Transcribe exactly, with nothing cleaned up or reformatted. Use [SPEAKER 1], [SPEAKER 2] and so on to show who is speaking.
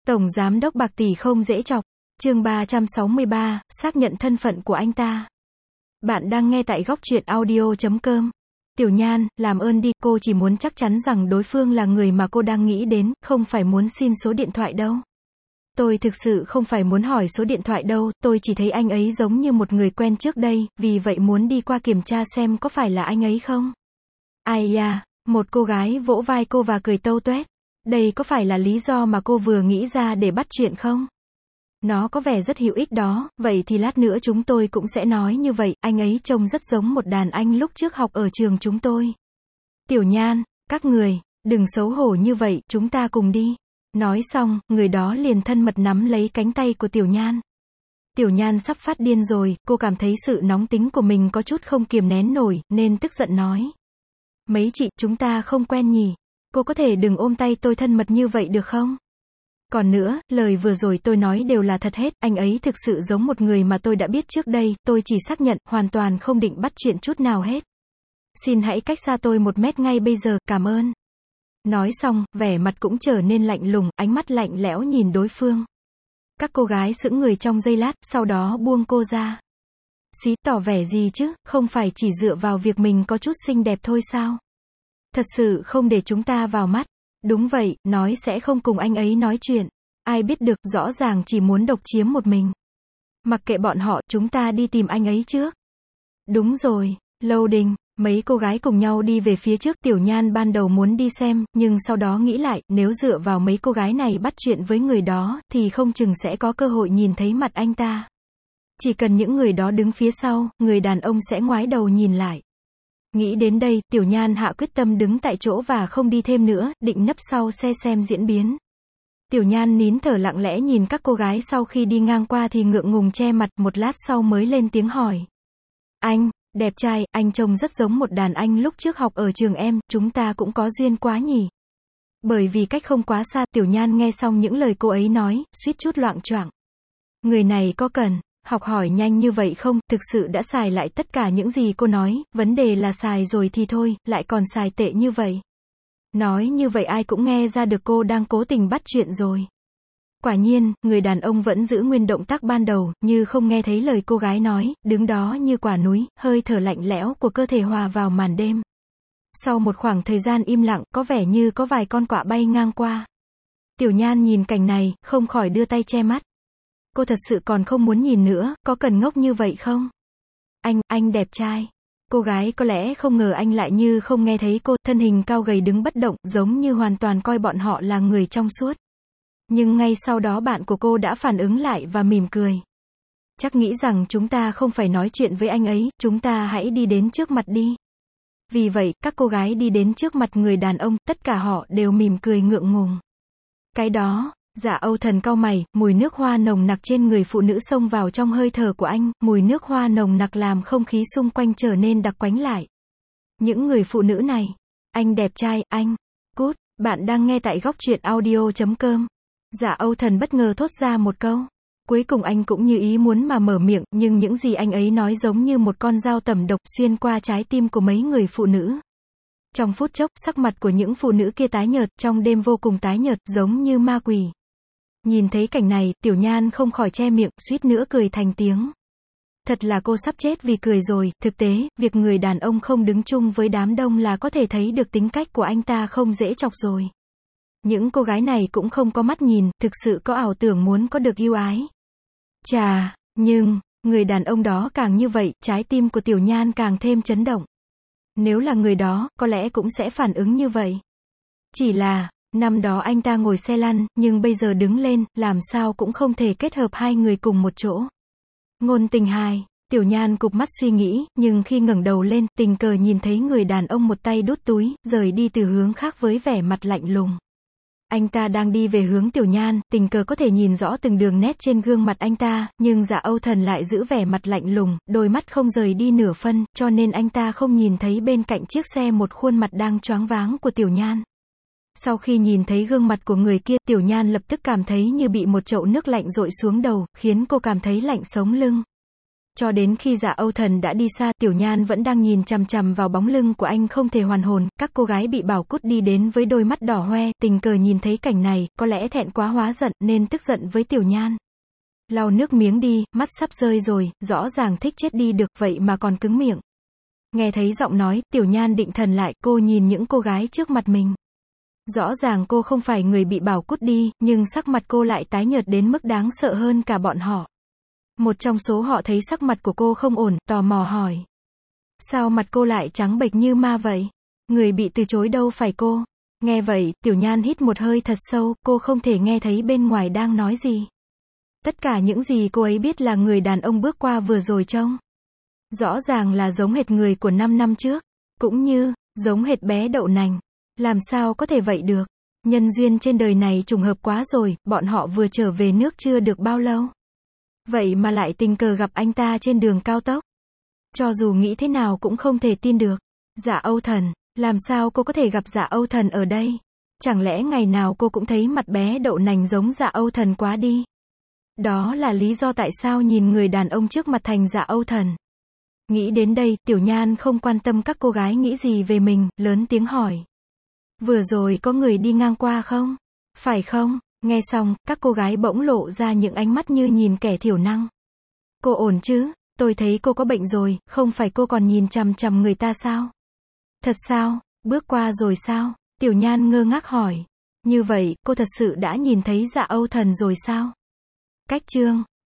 [SPEAKER 1] Tổng giám đốc bạc tỷ không dễ chọc. Chương ba trăm sáu mươi ba, xác nhận thân phận của anh ta. Bạn đang nghe tại góc truyện audio chấm com. Tiểu Nhan, làm ơn đi, cô chỉ muốn chắc chắn rằng đối phương là người mà cô đang nghĩ đến, không phải muốn xin số điện thoại đâu. Tôi thực sự không phải muốn hỏi số điện thoại đâu, tôi chỉ thấy anh ấy giống như một người quen trước đây, vì vậy muốn đi qua kiểm tra xem có phải là anh ấy không. Ai da, một cô gái vỗ vai cô và cười tâu tuét. Đây có phải là lý do mà cô vừa nghĩ ra để bắt chuyện không? Nó có vẻ rất hữu ích đó, vậy thì lát nữa chúng tôi cũng sẽ nói như vậy, anh ấy trông rất giống một đàn anh lúc trước học ở trường chúng tôi. Tiểu Nhan, các người, đừng xấu hổ như vậy, chúng ta cùng đi. Nói xong, người đó liền thân mật nắm lấy cánh tay của Tiểu Nhan. Tiểu Nhan sắp phát điên rồi, cô cảm thấy sự nóng tính của mình có chút không kiềm nén nổi, nên tức giận nói. Mấy chị, chúng ta không quen nhỉ? Cô có thể đừng ôm tay tôi thân mật như vậy được không? Còn nữa, lời vừa rồi tôi nói đều là thật hết, anh ấy thực sự giống một người mà tôi đã biết trước đây, tôi chỉ xác nhận, hoàn toàn không định bắt chuyện chút nào hết. Xin hãy cách xa tôi một mét ngay bây giờ, cảm ơn. Nói xong, vẻ mặt cũng trở nên lạnh lùng, ánh mắt lạnh lẽo nhìn đối phương. Các cô gái sững người trong giây lát, sau đó buông cô ra. Xí, tỏ vẻ gì chứ, không phải chỉ dựa vào việc mình có chút xinh đẹp thôi sao? Thật sự không để chúng ta vào mắt. Đúng vậy, nói sẽ không cùng anh ấy nói chuyện. Ai biết được, rõ ràng chỉ muốn độc chiếm một mình. Mặc kệ bọn họ, chúng ta đi tìm anh ấy trước. Đúng rồi, Lâu Đình, mấy cô gái cùng nhau đi về phía trước. Tiểu Nhan ban đầu muốn đi xem, nhưng sau đó nghĩ lại, nếu dựa vào mấy cô gái này bắt chuyện với người đó, thì không chừng sẽ có cơ hội nhìn thấy mặt anh ta. Chỉ cần những người đó đứng phía sau, người đàn ông sẽ ngoái đầu nhìn lại. Nghĩ đến đây, Tiểu Nhan hạ quyết tâm đứng tại chỗ và không đi thêm nữa, định nấp sau xe xem diễn biến. Tiểu Nhan nín thở lặng lẽ nhìn các cô gái sau khi đi ngang qua thì ngượng ngùng che mặt, một lát sau mới lên tiếng hỏi. Anh, đẹp trai, anh trông rất giống một đàn anh lúc trước học ở trường em, chúng ta cũng có duyên quá nhỉ. Bởi vì cách không quá xa, Tiểu Nhan nghe xong những lời cô ấy nói, suýt chút loạng choạng. Người này có cần học hỏi nhanh như vậy không, thực sự đã xài lại tất cả những gì cô nói, vấn đề là xài rồi thì thôi, lại còn xài tệ như vậy. Nói như vậy ai cũng nghe ra được cô đang cố tình bắt chuyện rồi. Quả nhiên, người đàn ông vẫn giữ nguyên động tác ban đầu, như không nghe thấy lời cô gái nói, đứng đó như quả núi, hơi thở lạnh lẽo của cơ thể hòa vào màn đêm. Sau một khoảng thời gian im lặng, có vẻ như có vài con quạ bay ngang qua. Tiểu Nhan nhìn cảnh này, không khỏi đưa tay che mắt. Cô thật sự còn không muốn nhìn nữa, có cần ngốc như vậy không? Anh, anh đẹp trai. Cô gái có lẽ không ngờ anh lại như không nghe thấy cô, thân hình cao gầy đứng bất động, giống như hoàn toàn coi bọn họ là người trong suốt. Nhưng ngay sau đó bạn của cô đã phản ứng lại và mỉm cười. Chắc nghĩ rằng chúng ta không phải nói chuyện với anh ấy, chúng ta hãy đi đến trước mặt đi. Vì vậy, các cô gái đi đến trước mặt người đàn ông, tất cả họ đều mỉm cười ngượng ngùng. Cái đó... Dạ Âu Thần cau mày, mùi nước hoa nồng nặc trên người phụ nữ xông vào trong hơi thở của anh, mùi nước hoa nồng nặc làm không khí xung quanh trở nên đặc quánh lại. Những người phụ nữ này, anh đẹp trai, anh, cút, bạn đang nghe tại góc truyện audio chấm com. Dạ Âu Thần bất ngờ thốt ra một câu. Cuối cùng anh cũng như ý muốn mà mở miệng, nhưng những gì anh ấy nói giống như một con dao tẩm độc xuyên qua trái tim của mấy người phụ nữ. Trong phút chốc, sắc mặt của những phụ nữ kia tái nhợt, trong đêm vô cùng tái nhợt, giống như ma quỷ. Nhìn thấy cảnh này, Tiểu Nhan không khỏi che miệng, suýt nữa cười thành tiếng. Thật là cô sắp chết vì cười rồi, thực tế, việc người đàn ông không đứng chung với đám đông là có thể thấy được tính cách của anh ta không dễ chọc rồi. Những cô gái này cũng không có mắt nhìn, thực sự có ảo tưởng muốn có được yêu ái. Chà, nhưng, người đàn ông đó càng như vậy, trái tim của Tiểu Nhan càng thêm chấn động. Nếu là người đó, có lẽ cũng sẽ phản ứng như vậy. Chỉ là... Năm đó anh ta ngồi xe lăn, nhưng bây giờ đứng lên, làm sao cũng không thể kết hợp hai người cùng một chỗ. Ngôn tình hai, Tiểu Nhan cụp mắt suy nghĩ, nhưng khi ngẩng đầu lên, tình cờ nhìn thấy người đàn ông một tay đút túi, rời đi từ hướng khác với vẻ mặt lạnh lùng. Anh ta đang đi về hướng Tiểu Nhan, tình cờ có thể nhìn rõ từng đường nét trên gương mặt anh ta, nhưng Dạ Âu Thần lại giữ vẻ mặt lạnh lùng, đôi mắt không rời đi nửa phân, cho nên anh ta không nhìn thấy bên cạnh chiếc xe một khuôn mặt đang choáng váng của Tiểu Nhan. Sau khi nhìn thấy gương mặt của người kia, Tiểu Nhan lập tức cảm thấy như bị một chậu nước lạnh dội xuống đầu, khiến cô cảm thấy lạnh sống lưng. Cho đến khi Dạ Âu Thần đã đi xa, Tiểu Nhan vẫn đang nhìn chằm chằm vào bóng lưng của anh không thể hoàn hồn. Các cô gái bị bảo cút đi đến với đôi mắt đỏ hoe, tình cờ nhìn thấy cảnh này, có lẽ thẹn quá hóa giận, nên tức giận với Tiểu Nhan. Lau nước miếng đi, mắt sắp rơi rồi, rõ ràng thích chết đi được, vậy mà còn cứng miệng. Nghe thấy giọng nói, Tiểu Nhan định thần lại, cô nhìn những cô gái trước mặt mình. Rõ ràng cô không phải người bị bảo cút đi, nhưng sắc mặt cô lại tái nhợt đến mức đáng sợ hơn cả bọn họ. Một trong số họ thấy sắc mặt của cô không ổn, tò mò hỏi. Sao mặt cô lại trắng bệch như ma vậy? Người bị từ chối đâu phải cô. Nghe vậy, Tiểu Nhan hít một hơi thật sâu, cô không thể nghe thấy bên ngoài đang nói gì. Tất cả những gì cô ấy biết là người đàn ông bước qua vừa rồi trông. Rõ ràng là giống hệt người của năm năm trước. Cũng như, giống hệt bé đậu nành. Làm sao có thể vậy được? Nhân duyên trên đời này trùng hợp quá rồi, bọn họ vừa trở về nước chưa được bao lâu. Vậy mà lại tình cờ gặp anh ta trên đường cao tốc. Cho dù nghĩ thế nào cũng không thể tin được. Dạ Âu Thần, làm sao cô có thể gặp Dạ Âu Thần ở đây? Chẳng lẽ ngày nào cô cũng thấy mặt bé đậu nành giống Dạ Âu Thần quá đi? Đó là lý do tại sao nhìn người đàn ông trước mặt thành Dạ Âu Thần. Nghĩ đến đây, Tiểu Nhan không quan tâm các cô gái nghĩ gì về mình, lớn tiếng hỏi. Vừa rồi có người đi ngang qua không? Phải không? Nghe xong, các cô gái bỗng lộ ra những ánh mắt như nhìn kẻ thiểu năng. Cô ổn chứ? Tôi thấy cô có bệnh rồi, không phải cô còn nhìn chằm chằm người ta sao? Thật sao? Bước qua rồi sao? Tiểu Nhan ngơ ngác hỏi. Như vậy, cô thật sự đã nhìn thấy Dạ Âu Thần rồi sao? Cách chương